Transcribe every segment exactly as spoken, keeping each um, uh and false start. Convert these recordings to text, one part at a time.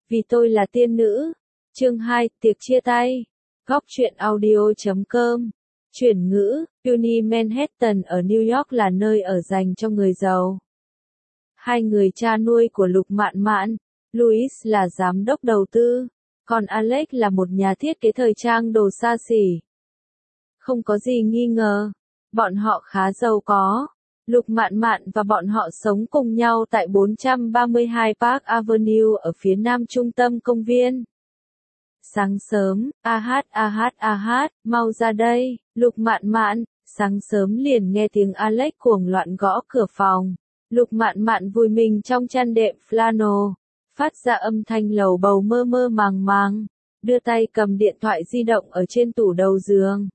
Vì tôi là tiên nữ. Chương hai, tiệc chia tay. Góc truyện audio chấm com. Chuyển ngữ, Puny Manhattan ở New York là nơi ở dành cho người giàu. Hai người cha nuôi của Lục Mạn Mạn, Louis là giám đốc đầu tư, còn Alex là một nhà thiết kế thời trang đồ xa xỉ. Không có gì nghi ngờ, bọn họ khá giàu có. Lục Mạn Mạn và bọn họ sống cùng nhau tại bốn trăm ba mươi hai Park Avenue ở phía nam trung tâm công viên. Sáng sớm, a hát a hát a hát, mau ra đây, Lục Mạn Mạn, sáng sớm liền nghe tiếng Alex cuồng loạn gõ cửa phòng. Lục Mạn Mạn vùi mình trong chăn đệm flannel, phát ra âm thanh lầu bầu mơ mơ màng màng, đưa tay cầm điện thoại di động ở trên tủ đầu giường.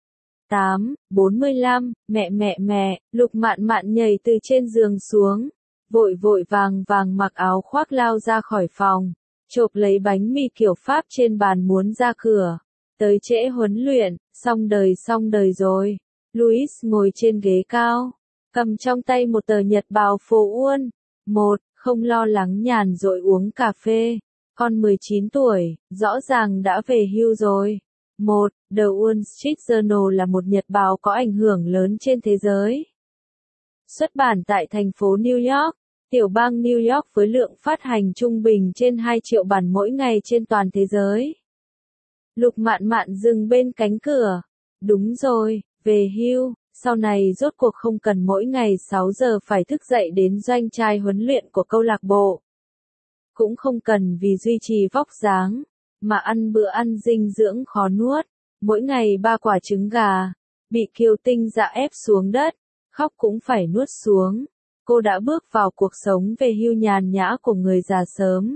tám, bốn mươi lăm, mẹ mẹ mẹ, Lục Mạn Mạn nhảy từ trên giường xuống, vội vội vàng vàng mặc áo khoác lao ra khỏi phòng, chộp lấy bánh mì kiểu Pháp trên bàn muốn ra cửa. Tới trễ huấn luyện, xong đời xong đời rồi. Louis ngồi trên ghế cao, cầm trong tay một tờ nhật báo phố Uôn. Một, không lo lắng nhàn rỗi uống cà phê. Con mười chín tuổi, rõ ràng đã về hưu rồi. Một, The Wall Street Journal là một nhật báo có ảnh hưởng lớn trên thế giới. Xuất bản tại thành phố New York, tiểu bang New York với lượng phát hành trung bình trên hai triệu bản mỗi ngày trên toàn thế giới. Lục Mạn Mạn dừng bên cánh cửa. Đúng rồi, về hưu, sau này rốt cuộc không cần mỗi ngày sáu giờ phải thức dậy đến doanh trại huấn luyện của câu lạc bộ. Cũng không cần vì duy trì vóc dáng, mà ăn bữa ăn dinh dưỡng khó nuốt, mỗi ngày ba quả trứng gà, bị Kiều Tinh Dạ ép xuống đất, khóc cũng phải nuốt xuống. Cô đã bước vào cuộc sống về hưu nhàn nhã của người già sớm.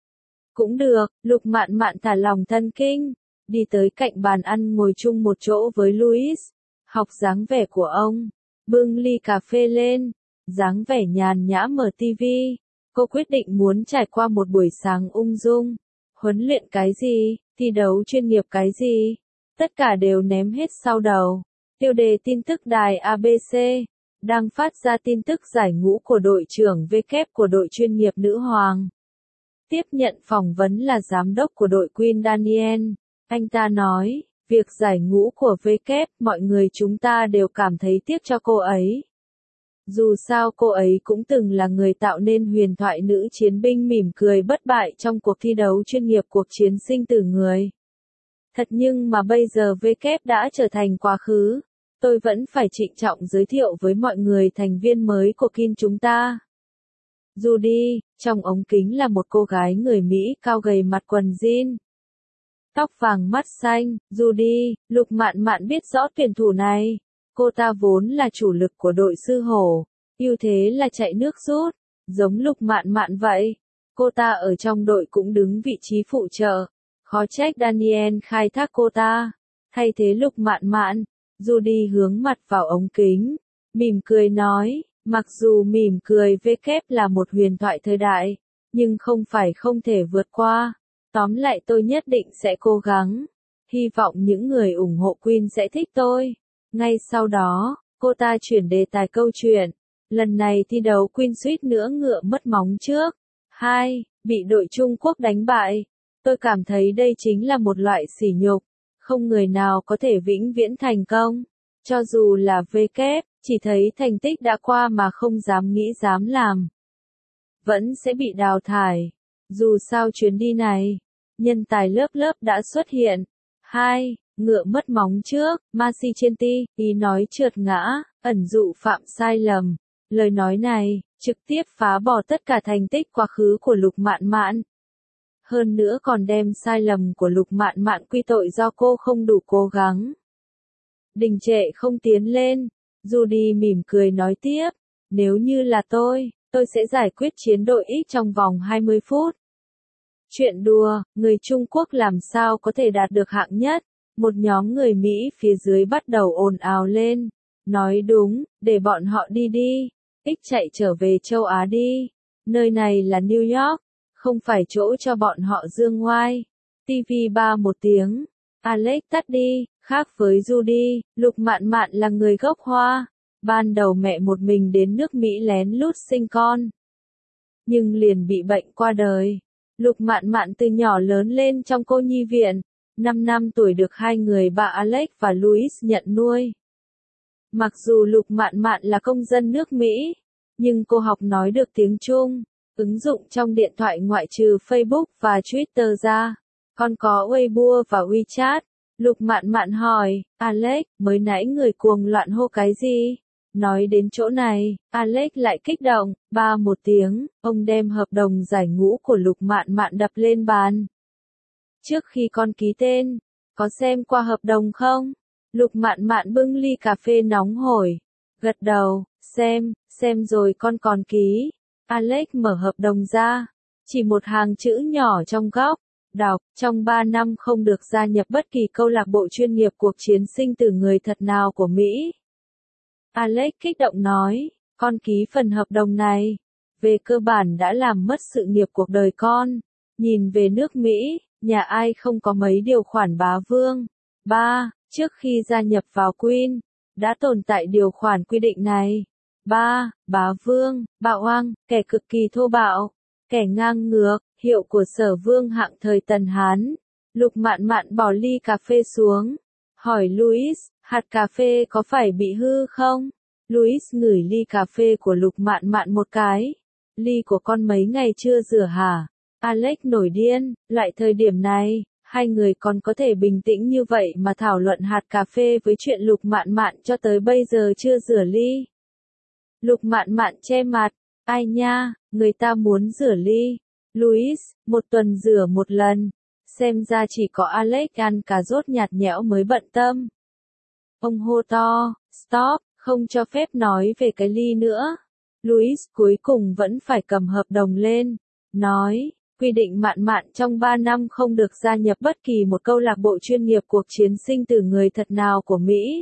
Cũng được, Lục Mạn Mạn thả lòng thân kinh, đi tới cạnh bàn ăn ngồi chung một chỗ với Louis, học dáng vẻ của ông, bưng ly cà phê lên, dáng vẻ nhàn nhã mở tivi. Cô quyết định muốn trải qua một buổi sáng ung dung. Huấn luyện cái gì, thi đấu chuyên nghiệp cái gì, tất cả đều ném hết sau đầu. Tiêu đề tin tức đài a bê xê đang phát ra tin tức giải ngũ của đội trưởng W của đội chuyên nghiệp nữ hoàng. Tiếp nhận phỏng vấn là giám đốc của đội Queen Daniel. Anh ta nói, việc giải ngũ của W, mọi người chúng ta đều cảm thấy tiếc cho cô ấy. Dù sao cô ấy cũng từng là người tạo nên huyền thoại nữ chiến binh mỉm cười bất bại trong cuộc thi đấu chuyên nghiệp cuộc chiến sinh tử người. Thật nhưng mà bây giờ W đã trở thành quá khứ. Tôi vẫn phải trịnh trọng giới thiệu với mọi người thành viên mới của Kin chúng ta. Judy, trong ống kính là một cô gái người Mỹ cao gầy mặc quần jean. Tóc vàng mắt xanh, Judy, Lục Mạn Mạn biết rõ tuyển thủ này. Cô ta vốn là chủ lực của đội sư hổ, ưu thế là chạy nước rút, giống Lục Mạn Mạn vậy. Cô ta ở trong đội cũng đứng vị trí phụ trợ, khó trách Daniel khai thác cô ta. Thay thế Lục Mạn Mạn, Judy hướng mặt vào ống kính, mỉm cười nói, mặc dù mỉm cười W là một huyền thoại thời đại, nhưng không phải không thể vượt qua. Tóm lại tôi nhất định sẽ cố gắng, hy vọng những người ủng hộ Queen sẽ thích tôi. Ngay sau đó, cô ta chuyển đề tài câu chuyện. Lần này thi đấu Queen suýt nữa ngựa mất móng trước. Hai, bị đội Trung Quốc đánh bại. Tôi cảm thấy đây chính là một loại sỉ nhục. Không người nào có thể vĩnh viễn thành công. Cho dù là W, chỉ thấy thành tích đã qua mà không dám nghĩ dám làm. Vẫn sẽ bị đào thải. Dù sao chuyến đi này, nhân tài lớp lớp đã xuất hiện. Hai, ngựa mất móng trước, Marcienti, ý nói trượt ngã, ẩn dụ phạm sai lầm. Lời nói này, trực tiếp phá bỏ tất cả thành tích quá khứ của Lục Mạn Mạn. Hơn nữa còn đem sai lầm của Lục Mạn Mạn quy tội do cô không đủ cố gắng. Đình trệ không tiến lên, Judy mỉm cười nói tiếp, nếu như là tôi, tôi sẽ giải quyết chiến đội X trong vòng hai mươi phút. Chuyện đùa, người Trung Quốc làm sao có thể đạt được hạng nhất? Một nhóm người Mỹ phía dưới bắt đầu ồn ào lên. Nói đúng, để bọn họ đi đi. X chạy trở về châu Á đi. Nơi này là New York, không phải chỗ cho bọn họ dương ngoai. ti vi ba một tiếng. Alex tắt đi, khác với Judy, Lục Mạn Mạn là người gốc Hoa. Ban đầu mẹ một mình đến nước Mỹ lén lút sinh con. Nhưng liền bị bệnh qua đời. Lục Mạn Mạn từ nhỏ lớn lên trong cô nhi viện, năm năm tuổi được hai người bà Alex và Louis nhận nuôi. Mặc dù Lục Mạn Mạn là công dân nước Mỹ, nhưng cô học nói được tiếng Trung, ứng dụng trong điện thoại ngoại trừ Facebook và Twitter ra, còn có Weibo và WeChat. Lục Mạn Mạn hỏi, Alex, mới nãy người cuồng loạn hô cái gì? Nói đến chỗ này, Alex lại kích động, ba một tiếng, ông đem hợp đồng giải ngũ của Lục Mạn Mạn đập lên bàn. Trước khi con ký tên, có xem qua hợp đồng không? Lục Mạn Mạn bưng ly cà phê nóng hổi, gật đầu, xem, xem rồi con còn ký. Alex mở hợp đồng ra, chỉ một hàng chữ nhỏ trong góc, đọc, trong ba năm không được gia nhập bất kỳ câu lạc bộ chuyên nghiệp cuộc chiến sinh tử người thật nào của Mỹ. Alex kích động nói, con ký phần hợp đồng này, về cơ bản đã làm mất sự nghiệp cuộc đời con. Nhìn về nước Mỹ, nhà ai không có mấy điều khoản bá vương. ba. Trước khi gia nhập vào Queen, đã tồn tại điều khoản quy định này. ba. Bá vương, bạo oang, kẻ cực kỳ thô bạo, kẻ ngang ngược, hiệu của Sở Vương hạng thời Tần Hán. Lục Mạn Mạn bỏ ly cà phê xuống, hỏi Louis, hạt cà phê có phải bị hư không? Louis ngửi ly cà phê của Lục Mạn Mạn một cái. Ly của con mấy ngày chưa rửa hả? Alex nổi điên, lại thời điểm này, hai người còn có thể bình tĩnh như vậy mà thảo luận hạt cà phê với chuyện Lục Mạn Mạn cho tới bây giờ chưa rửa ly. Lục Mạn Mạn che mặt, ai nha, người ta muốn rửa ly. Louis, một tuần rửa một lần. Xem ra chỉ có Alex ăn cà rốt nhạt nhẽo mới bận tâm. Ông hô to, stop, không cho phép nói về cái ly nữa. Louis cuối cùng vẫn phải cầm hợp đồng lên, nói, quy định Mạn Mạn trong ba năm không được gia nhập bất kỳ một câu lạc bộ chuyên nghiệp cuộc chiến sinh tử người thật nào của Mỹ.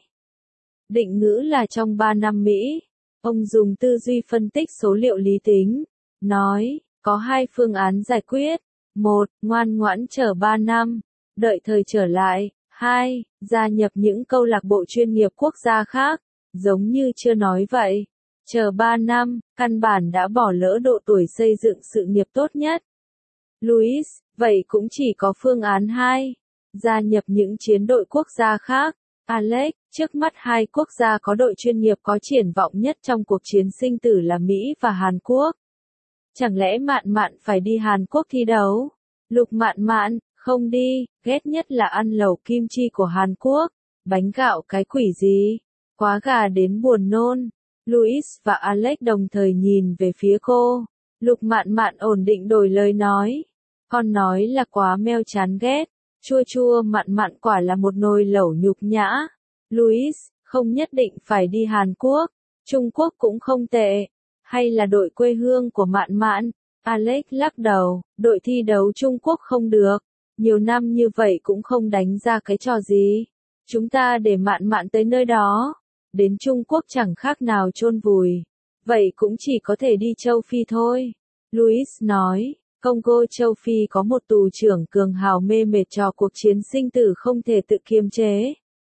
Định ngữ là trong ba năm Mỹ. Ông dùng tư duy phân tích số liệu lý tính, nói, có hai phương án giải quyết. Một, ngoan ngoãn chờ ba năm, đợi thời trở lại. Hai, gia nhập những câu lạc bộ chuyên nghiệp quốc gia khác, giống như chưa nói vậy. Chờ ba năm, căn bản đã bỏ lỡ độ tuổi xây dựng sự nghiệp tốt nhất. Louis, vậy cũng chỉ có phương án hai, gia nhập những chiến đội quốc gia khác. Alex, trước mắt hai quốc gia có đội chuyên nghiệp có triển vọng nhất trong cuộc chiến sinh tử là Mỹ và Hàn Quốc. Chẳng lẽ Mạn Mạn phải đi Hàn Quốc thi đấu? Lục Mạn Mạn, không đi, ghét nhất là ăn lẩu kim chi của Hàn Quốc. Bánh gạo cái quỷ gì? Quá gà đến buồn nôn. Louis và Alex đồng thời nhìn về phía cô. Lục Mạn Mạn ổn định đổi lời nói. Con nói là quá meo chán ghét. Chua chua mặn mặn quả là một nồi lẩu nhục nhã. Louis, không nhất định phải đi Hàn Quốc. Trung Quốc cũng không tệ. Hay là đội quê hương của Mạn Mạn? Alex lắc đầu, đội thi đấu Trung Quốc không được. Nhiều năm như vậy cũng không đánh ra cái trò gì. Chúng ta để Mạn Mạn tới nơi đó. Đến Trung Quốc chẳng khác nào chôn vùi. Vậy cũng chỉ có thể đi châu Phi thôi. Louis nói, Congo châu Phi có một tù trưởng cường hào mê mệt trò cuộc chiến sinh tử không thể tự kiềm chế.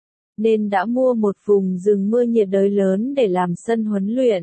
Nên đã mua một vùng rừng mưa nhiệt đới lớn để làm sân huấn luyện.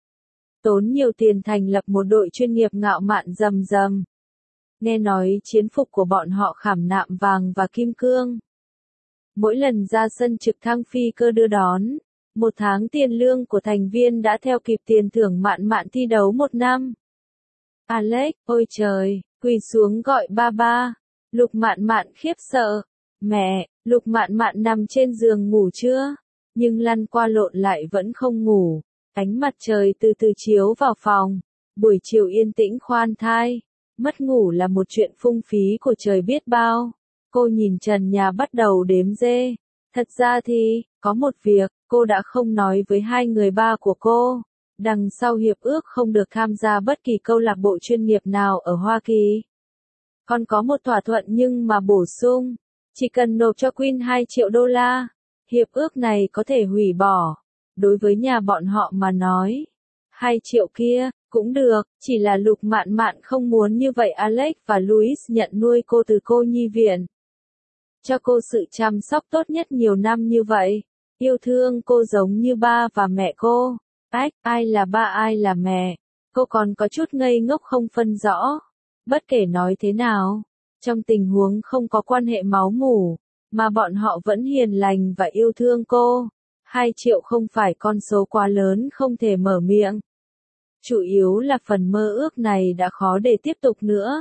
Tốn nhiều tiền thành lập một đội chuyên nghiệp ngạo mạn rầm rầm. Nghe nói chiến phục của bọn họ khảm nạm vàng và kim cương. Mỗi lần ra sân trực thăng phi cơ đưa đón, một tháng tiền lương của thành viên đã theo kịp tiền thưởng Mạn Mạn thi đấu một năm. Alex, ôi trời, quỳ xuống gọi ba ba. Lục Mạn Mạn khiếp sợ. Mẹ, Lục Mạn Mạn nằm trên giường ngủ chưa? Nhưng lăn qua lộn lại vẫn không ngủ. Ánh mặt trời từ từ chiếu vào phòng. Buổi chiều yên tĩnh khoan thai. Mất ngủ là một chuyện phung phí của trời biết bao. Cô nhìn trần nhà bắt đầu đếm dê. Thật ra thì, có một việc, cô đã không nói với hai người ba của cô. Đằng sau hiệp ước không được tham gia bất kỳ câu lạc bộ chuyên nghiệp nào ở Hoa Kỳ. Còn có một thỏa thuận nhưng mà bổ sung. Chỉ cần nộp cho Queen hai triệu đô la. Hiệp ước này có thể hủy bỏ. Đối với nhà bọn họ mà nói. hai triệu kia, cũng được, chỉ là Lục Mạn Mạn không muốn như vậy. Alex và Louis nhận nuôi cô từ cô nhi viện. Cho cô sự chăm sóc tốt nhất nhiều năm như vậy. Yêu thương cô giống như ba và mẹ cô. Ách, ai là ba ai là mẹ? Cô còn có chút ngây ngốc không phân rõ. Bất kể nói thế nào, trong tình huống không có quan hệ máu mủ, mà bọn họ vẫn hiền lành và yêu thương cô, hai triệu không phải con số quá lớn không thể mở miệng. Chủ yếu là phần mơ ước này đã khó để tiếp tục nữa.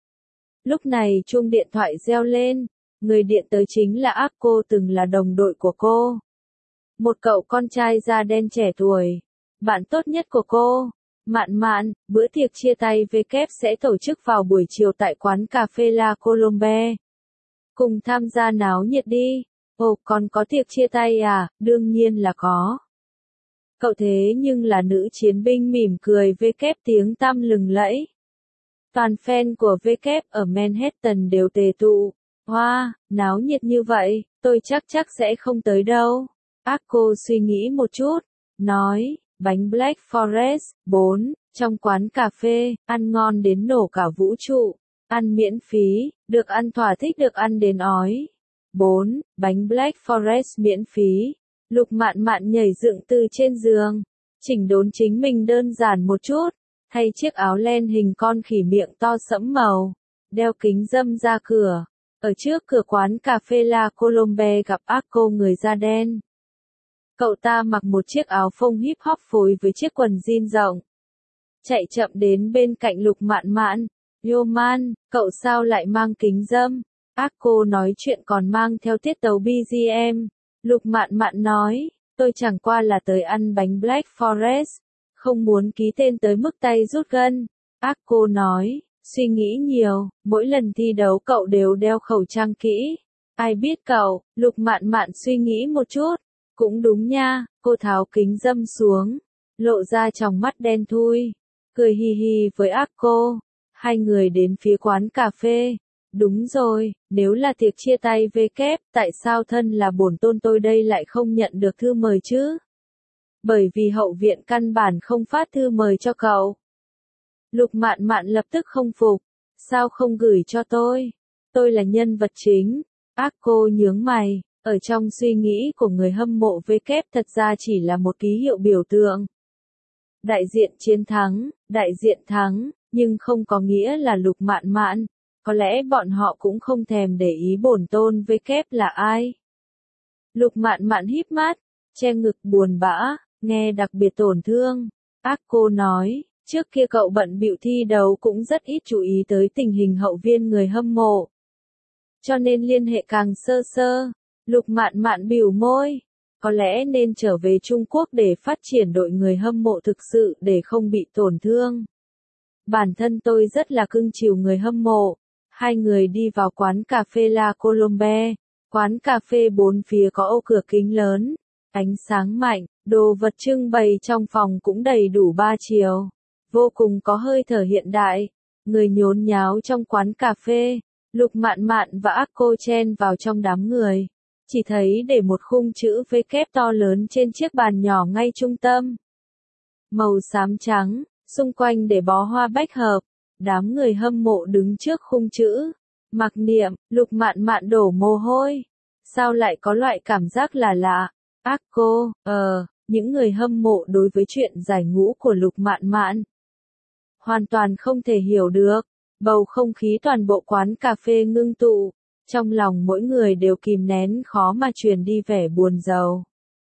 Lúc này chuông điện thoại reo lên, người điện tới chính là Akko từng là đồng đội của cô. Một cậu con trai da đen trẻ tuổi, bạn tốt nhất của cô. Mạn Mạn, bữa tiệc chia tay với kép sẽ tổ chức vào buổi chiều tại quán cà phê La Colombe. Cùng tham gia náo nhiệt đi. Ồ, còn có tiệc chia tay à? Đương nhiên là có. Cậu thế nhưng là nữ chiến binh mỉm cười với kép tiếng tăm lừng lẫy. Toàn fan của vê kép ở Manhattan đều tề tụ. Hoa, wow, náo nhiệt như vậy, tôi chắc chắc sẽ không tới đâu. Akko suy nghĩ một chút, nói, bánh Black Forest, bốn, trong quán cà phê, ăn ngon đến nổ cả vũ trụ, ăn miễn phí, được ăn thỏa thích được ăn đến ói. bốn, bánh Black Forest miễn phí. Lục Mạn Mạn nhảy dựng từ trên giường, chỉnh đốn chính mình đơn giản một chút, thay chiếc áo len hình con khỉ miệng to sẫm màu, đeo kính râm ra cửa. Ở trước cửa quán cà phê La Colombe gặp Akko người da đen. Cậu ta mặc một chiếc áo phông hip hop phối với chiếc quần jean rộng. Chạy chậm đến bên cạnh Lục Mạn Mạn. Yo man, cậu sao lại mang kính râm? Akko nói chuyện còn mang theo tiết tấu bê giê em. Lục Mạn Mạn nói, tôi chẳng qua là tới ăn bánh Black Forest, không muốn ký tên tới mức tay rút gân. Akko nói, suy nghĩ nhiều, mỗi lần thi đấu cậu đều đeo khẩu trang kỹ. Ai biết cậu? Lục Mạn Mạn suy nghĩ một chút. Cũng đúng nha, cô tháo kính râm xuống, lộ ra tròng mắt đen thui, cười hi hi với Akko. Hai người đến phía quán cà phê. Đúng rồi, nếu là tiệc chia tay với kép, tại sao thân là bổn tôn tôi đây lại không nhận được thư mời chứ? Bởi vì hậu viện căn bản không phát thư mời cho cậu. Lục Mạn Mạn lập tức không phục, sao không gửi cho tôi? Tôi là nhân vật chính. Akko nhướng mày. Ở trong suy nghĩ của người hâm mộ vê kép thật ra chỉ là một ký hiệu biểu tượng. Đại diện chiến thắng, đại diện thắng, nhưng không có nghĩa là Lục Mạn Mạn. Có lẽ bọn họ cũng không thèm để ý bổn tôn vê kép là ai. Lục Mạn Mạn híp mắt, che ngực buồn bã, nghe đặc biệt tổn thương. Akko nói, trước kia cậu bận bịu thi đấu cũng rất ít chú ý tới tình hình hậu viên người hâm mộ. Cho nên liên hệ càng sơ sơ. Lục Mạn Mạn bĩu môi, có lẽ nên trở về Trung Quốc để phát triển đội người hâm mộ thực sự để không bị tổn thương. Bản thân tôi rất là cưng chiều người hâm mộ. Hai người đi vào quán cà phê La Colombe. Quán cà phê bốn phía có ô cửa kính lớn, ánh sáng mạnh, đồ vật trưng bày trong phòng cũng đầy đủ ba chiều. Vô cùng có hơi thở hiện đại. Người nhốn nháo trong quán cà phê. Lục Mạn Mạn và Akko chen vào trong đám người. Chỉ thấy để một khung chữ V kép to lớn trên chiếc bàn nhỏ ngay trung tâm. Màu xám trắng, xung quanh để bó hoa bách hợp. Đám người hâm mộ đứng trước khung chữ. Mặc niệm, Lục Mạn Mạn đổ mồ hôi. Sao lại có loại cảm giác là lạ? Akko, ờ, những người hâm mộ đối với chuyện giải ngũ của Lục Mạn Mạn hoàn toàn không thể hiểu được. Bầu không khí toàn bộ quán cà phê ngưng tụ. Trong lòng mỗi người đều kìm nén khó mà truyền đi vẻ buồn rầu.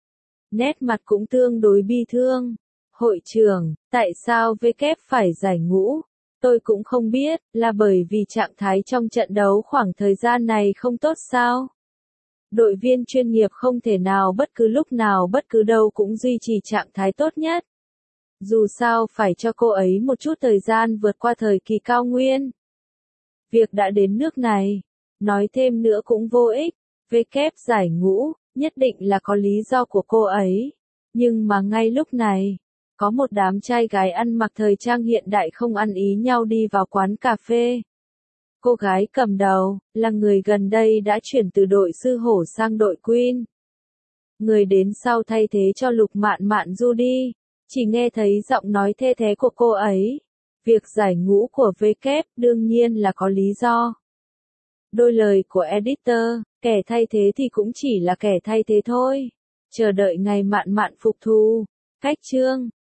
Nét mặt cũng tương đối bi thương. Hội trưởng, tại sao vê kép phải giải ngũ? Tôi cũng không biết, là bởi vì trạng thái trong trận đấu khoảng thời gian này không tốt sao? Đội viên chuyên nghiệp không thể nào bất cứ lúc nào bất cứ đâu cũng duy trì trạng thái tốt nhất. Dù sao phải cho cô ấy một chút thời gian vượt qua thời kỳ cao nguyên. Việc đã đến nước này. Nói thêm nữa cũng vô ích, vê kép giải ngũ, nhất định là có lý do của cô ấy. Nhưng mà ngay lúc này, có một đám trai gái ăn mặc thời trang hiện đại không ăn ý nhau đi vào quán cà phê. Cô gái cầm đầu, là người gần đây đã chuyển từ đội sư hổ sang đội Queen. Người đến sau thay thế cho Lục Mạn Mạn du đi, chỉ nghe thấy giọng nói thê thế của cô ấy. Việc giải ngũ của vê kép đương nhiên là có lý do. Đôi lời của editor, kẻ thay thế thì cũng chỉ là kẻ thay thế thôi. Chờ đợi ngày Mạn Mạn phục thù. Cách chương